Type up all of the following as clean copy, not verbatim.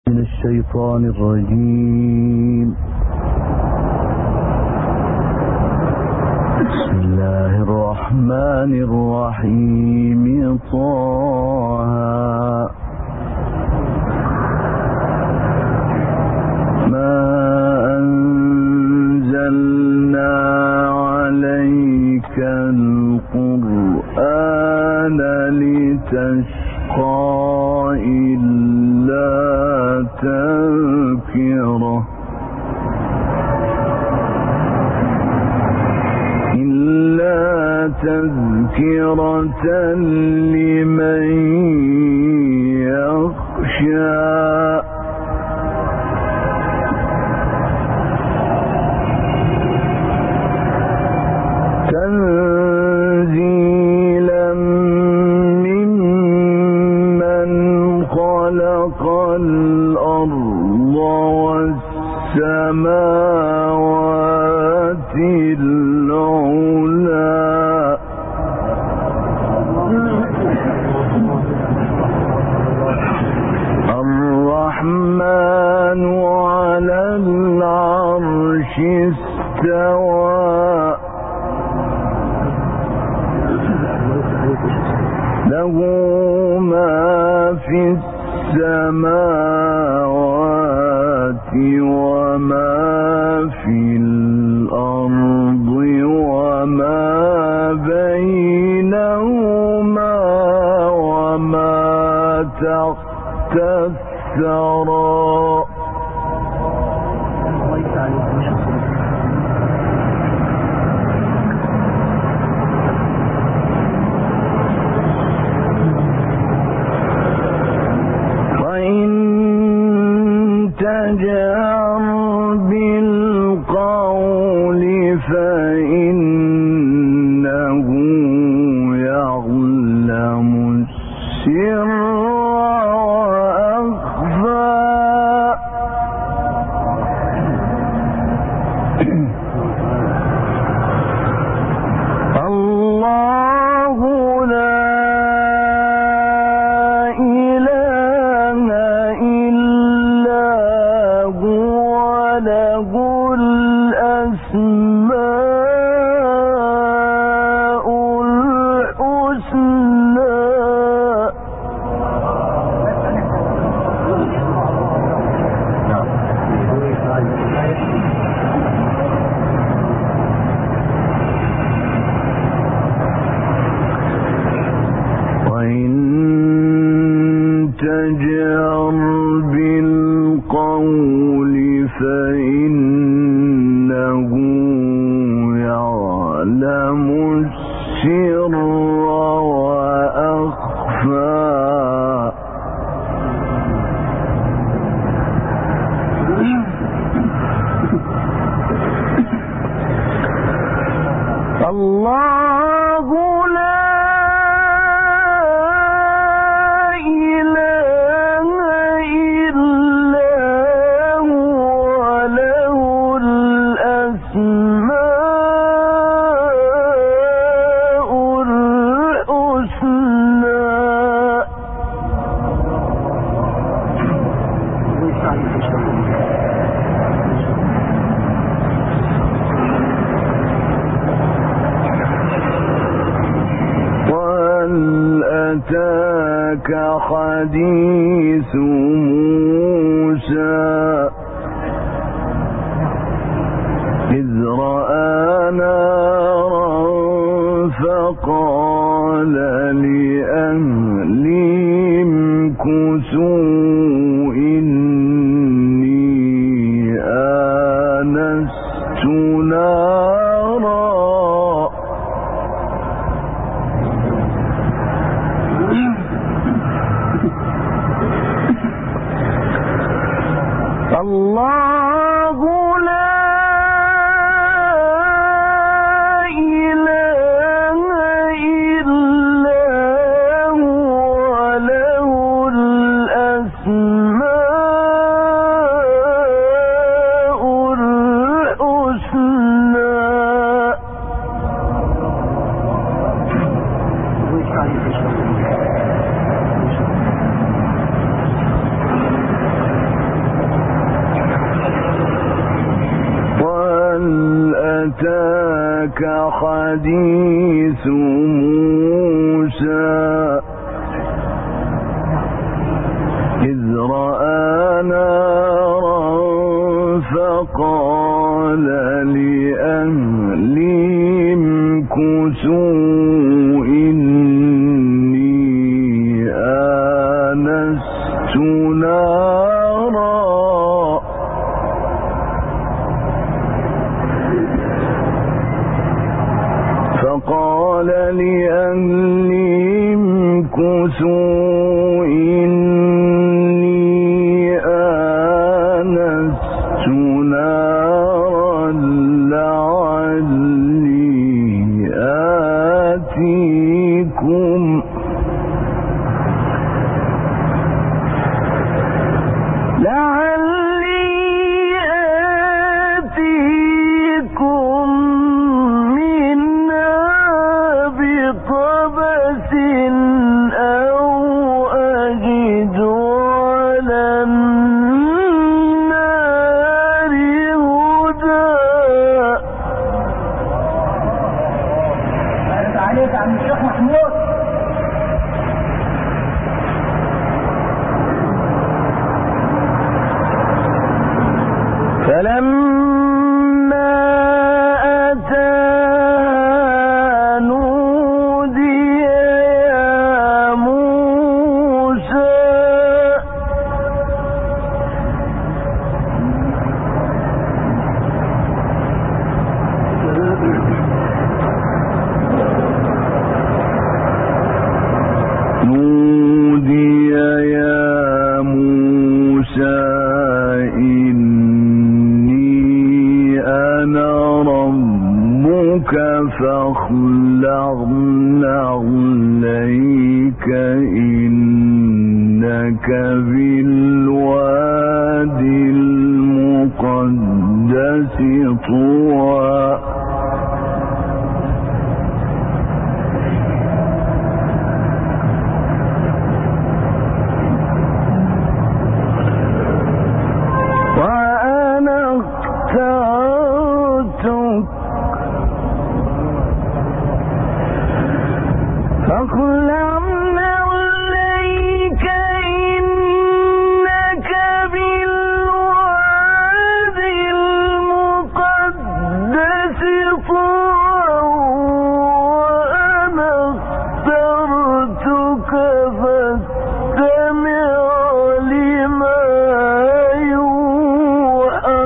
من الشيطان الرجيم. بسم الله الرحمن الرحيم. طه ما أنزلنا عليك القرآن لتشقى إلا تذكرة لمن يخشى تنزيلا ممن خلق الأرض والسماوات العلى الرحمن على العرش استوى له ما في السماوات وما في الأرض وما بينهما وما تحت الثرى وإن تجهر بالقول فإنه يعلم السر فإنه يعلم السر وأخفى الله أتاك حديث موسى إذ رأى نارا فقال لأهلهم كثوا إني آنست نارا الله لا إله إلا هو له الأسماء الحسنى. يسألونك حديث موسى إذ رأى نارا فقال لأهلهم امكثوا إني آنست نارا فقال لأهلهم امكثوا إني آنست نارا لعلي آتيكم منها بقبس أو أجد على النار هدى. عليك عم الشيخ محمود. فلما أتاها نودي يا موسى فاخلع نعليك إنك بالوادي المقدس طوى. وأنا اخترتك فاخلع نعليك إنك بالوادي المقدس طوى. وأنا اخترتك فاستمع لما يوحى.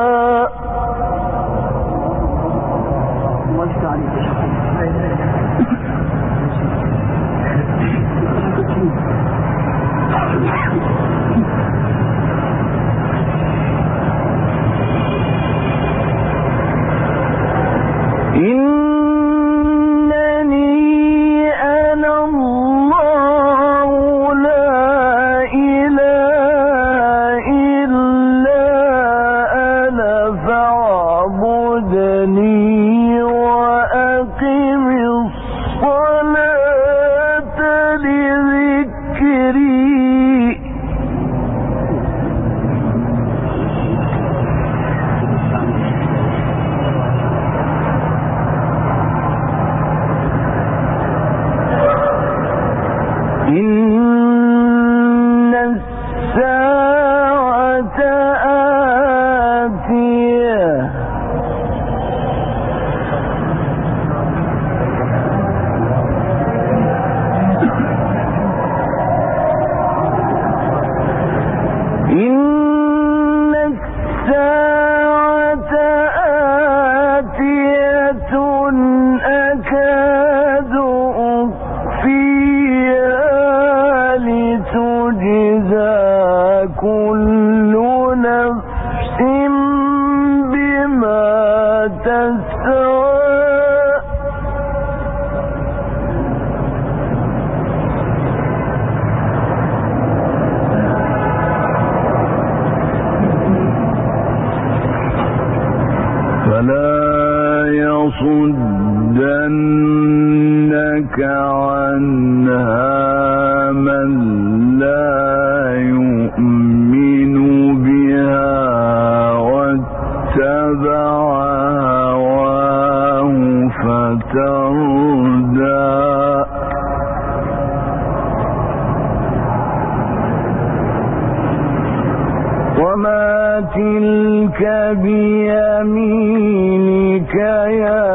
إنني أنا الله لا إله إلا أنا فاعبدني وأقم الصلاة لذكري. إن الساعة آتية أكاد أخفيها لتجزى كل نفس بما تسعى. فلا يصدنك عنها من لا يؤمن بها واتبع هواه تردى وما تلك بيمينك يا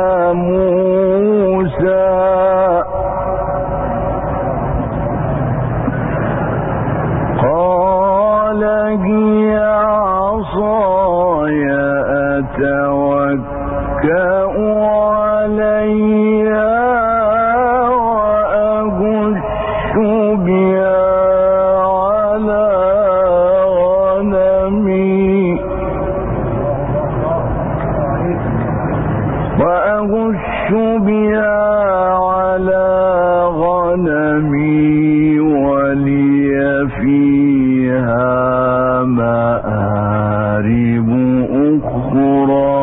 موسى قال هي عصاي أتوكأ عليها وأهش بها على غنمي ولي فيها مآرب أخرى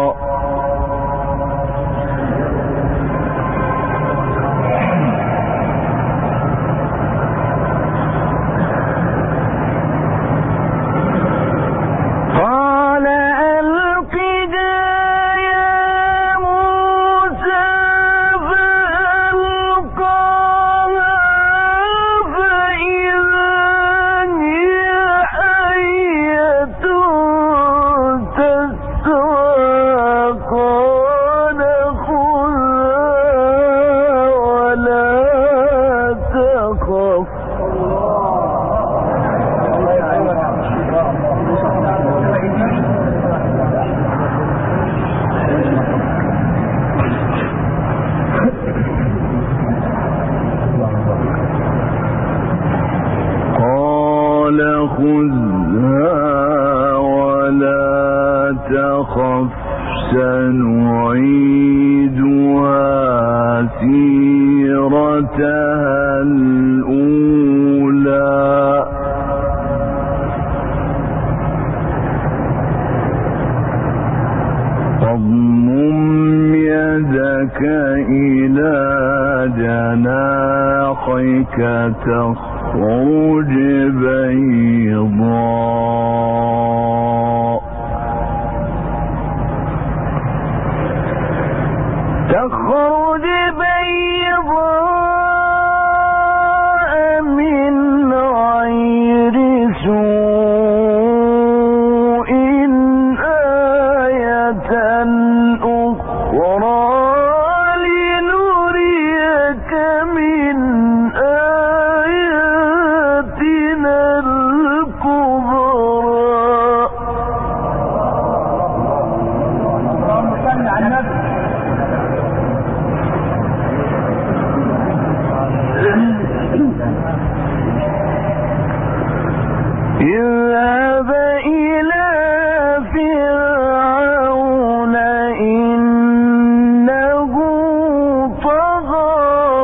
خذها ولا تخف سنعيدها سيرتها الأولى واضمم يدك إلى جناحك تخرج بيضاء من غير سوء آية أخرى لنريك من آياتنا الكبرى. اللهم صل على النبي. اذهب إلى فرعون إنه طغى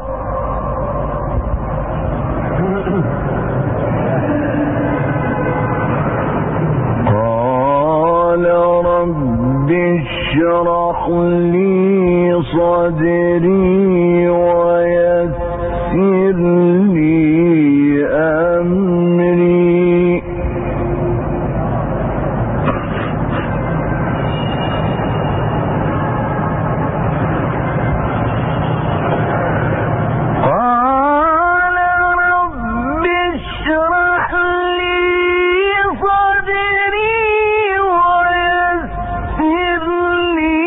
قال رب اشرح لي صدري ويسر لي أمري قال رب اشرح لي صدري ويسر لي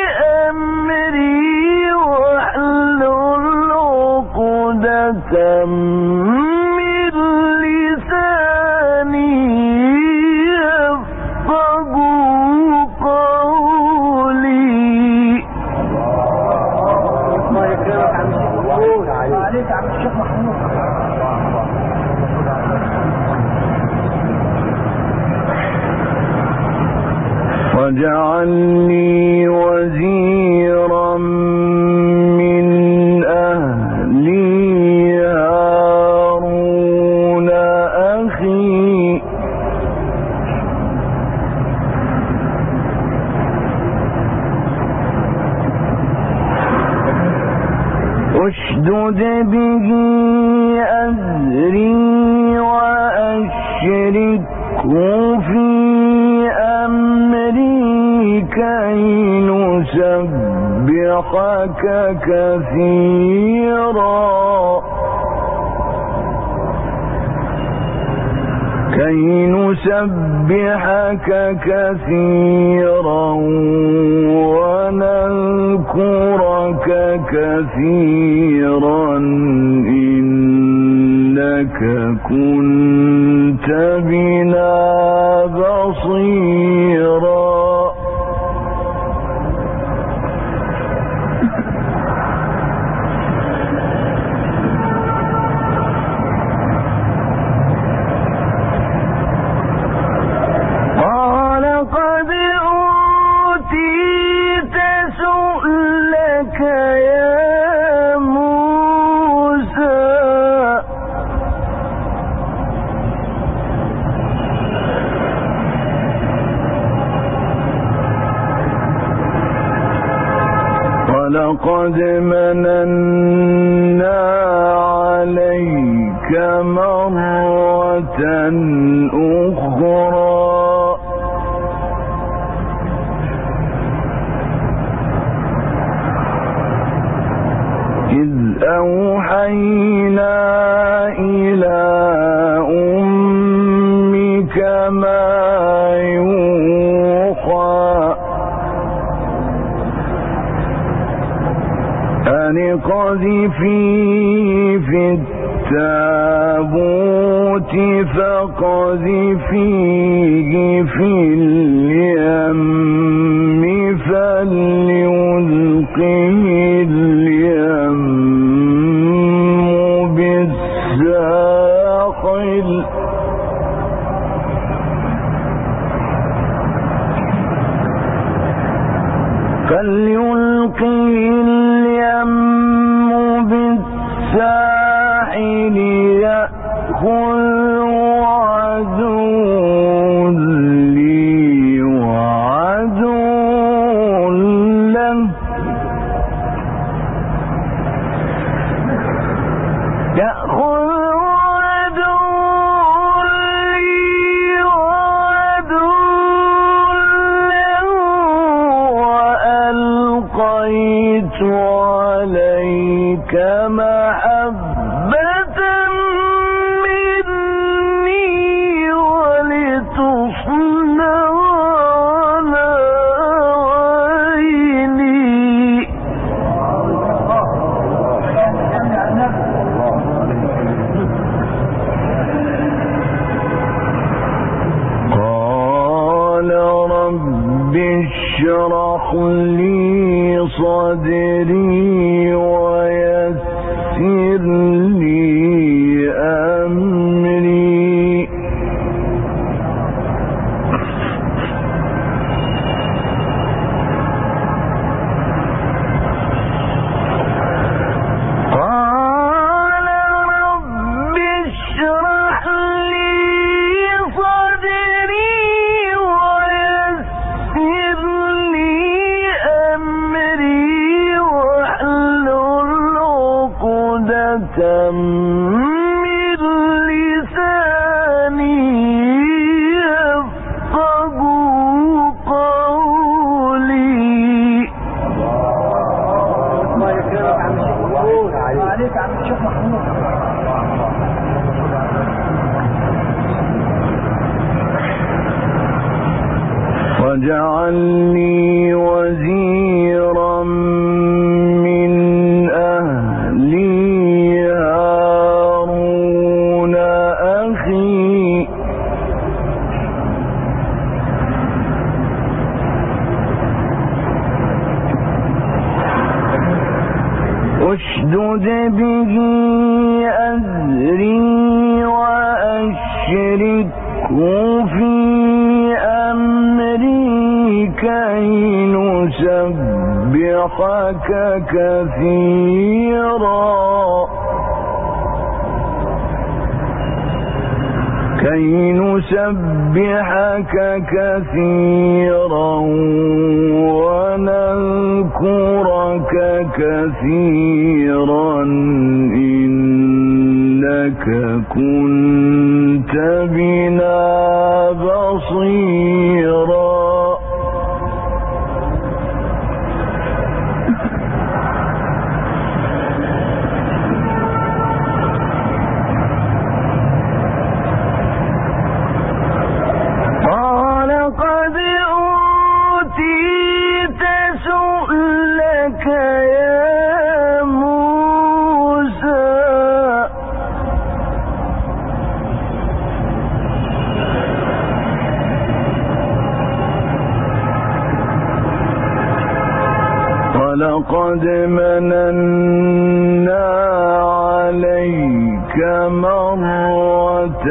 أمري واحلل عقدة من لساني يفقهوا قولي. الله يكرمك عم الشيخ محمود. عليك عم الشيخ محمود. واجعل لي وزيرا من أهلي هارون أخي اشدد به أزري وأشركه في أمري كي نسبحك نسبحك كثيرا ونذكرك كثيرا إنك كنت بنا بصيرا. لقد مننا عليك مرة أخرى إذ أوحينا إلى أمك ما يوحى أن اقذفيه في التابوت فاقذفيه في اليم فليلقه اليم بالساحل بالساحل يأخذه عدو لي وعدو له وألقيت عليك محبة مني ولتصنع على عيني. قال رب اشرح لي صدري ويسر لي أمري قال رب اشرح لي صدري ويسر لي أمري واحلل عقدة من لساني يفقهوا قولي. عليك عم الشيخ محمود. واجعل لي وزيرا من أهلي هارون أخي أشدد به أزري وأشركه في أمري كي نسبحك كثيرا ونذكرك كثيرا إنك كنت بنا بصيرا. ولقد مننا عليك مرة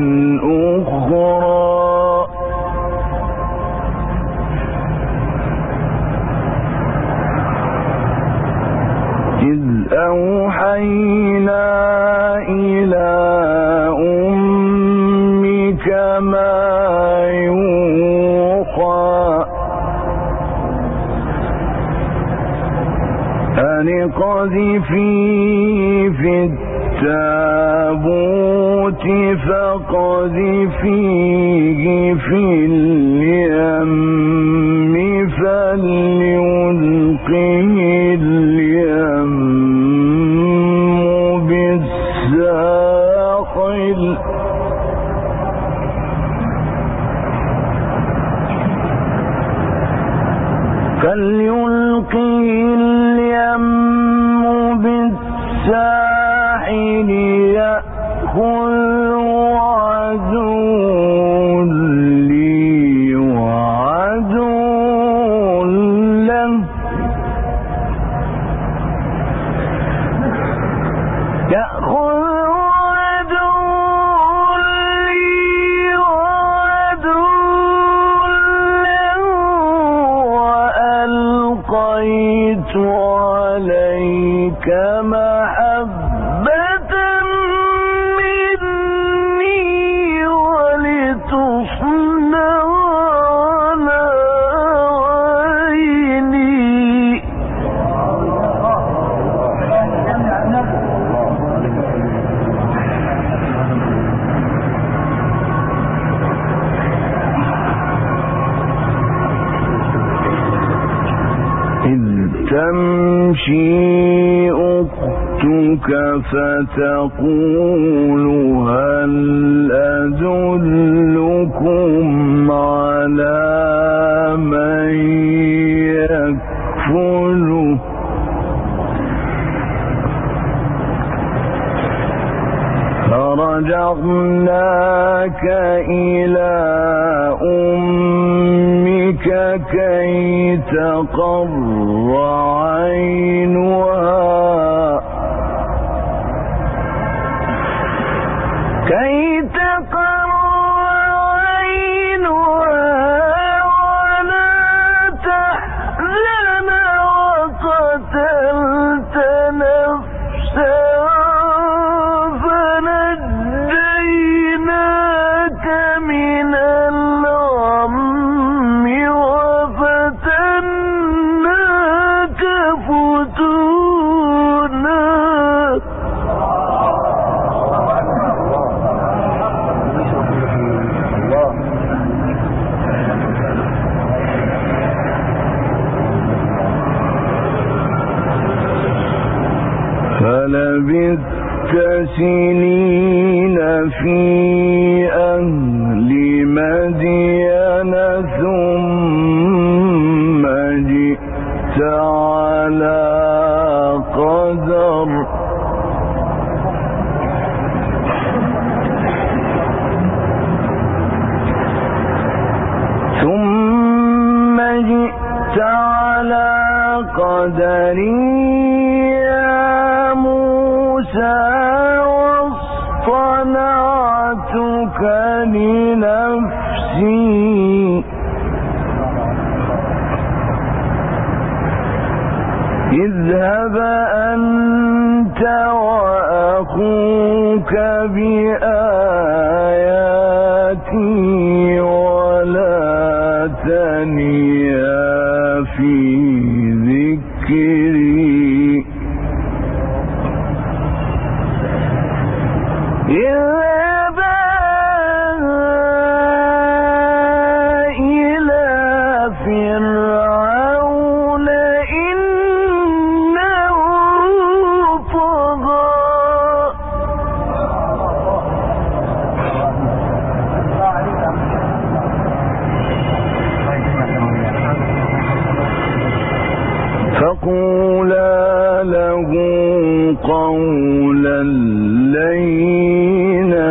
أخرى إذ أوحينا إلى أمك ما يوحى أن اقذفيه في التابوت فاقذفيه في اليم فليلقه اليم بالساحل يأخذه عدو لي وعدو له وألقيت عليك محبة مني ولتصنع على عيني إذ تمشي أختك فتقول هل أدلكم على من يكفله فرجعناك إلى أمك كي تقر عينها ولا تحزن وقتلت نفسا فنجيناك من الغم وفتناك فتونا فلبثت سنين في أهل مدين ثم جئت على قدر واصطنعتك لنفسي اذهب أنت وأخوك بآياتي ولا تنيا في ذكري اذهبا إلى فرعون إنه طغى فقولا له قولا لينا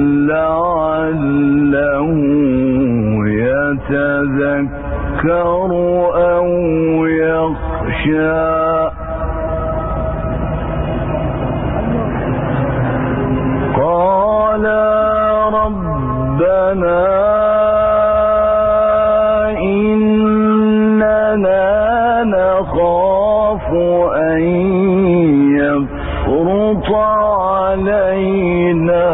لعله يتذكر أو يخشى يغشى قال ربنا إننا نخاف أن يفرط علينا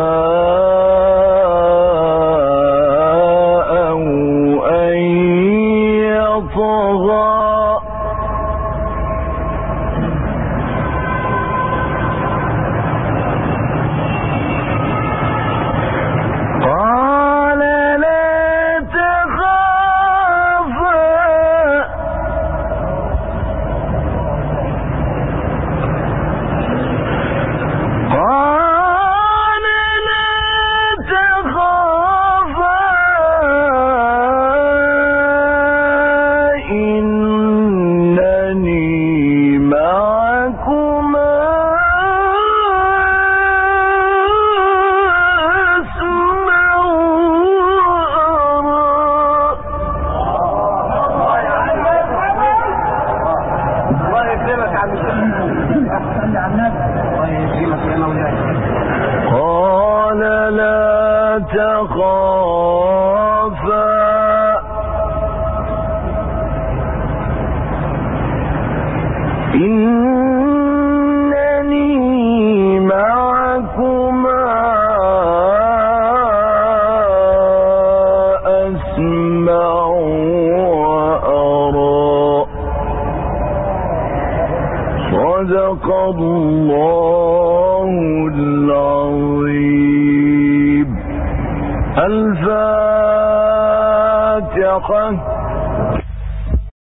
أو أن يطغى قال لا تخافا إنني معكما أسمع الله يكرمك يا عم الشيخ. صلي على النبي. الله يكرمك يا مولاي. قال لا تخافا إنني معكما أسمع وأرى صدق الله العظيم. الفاتحة.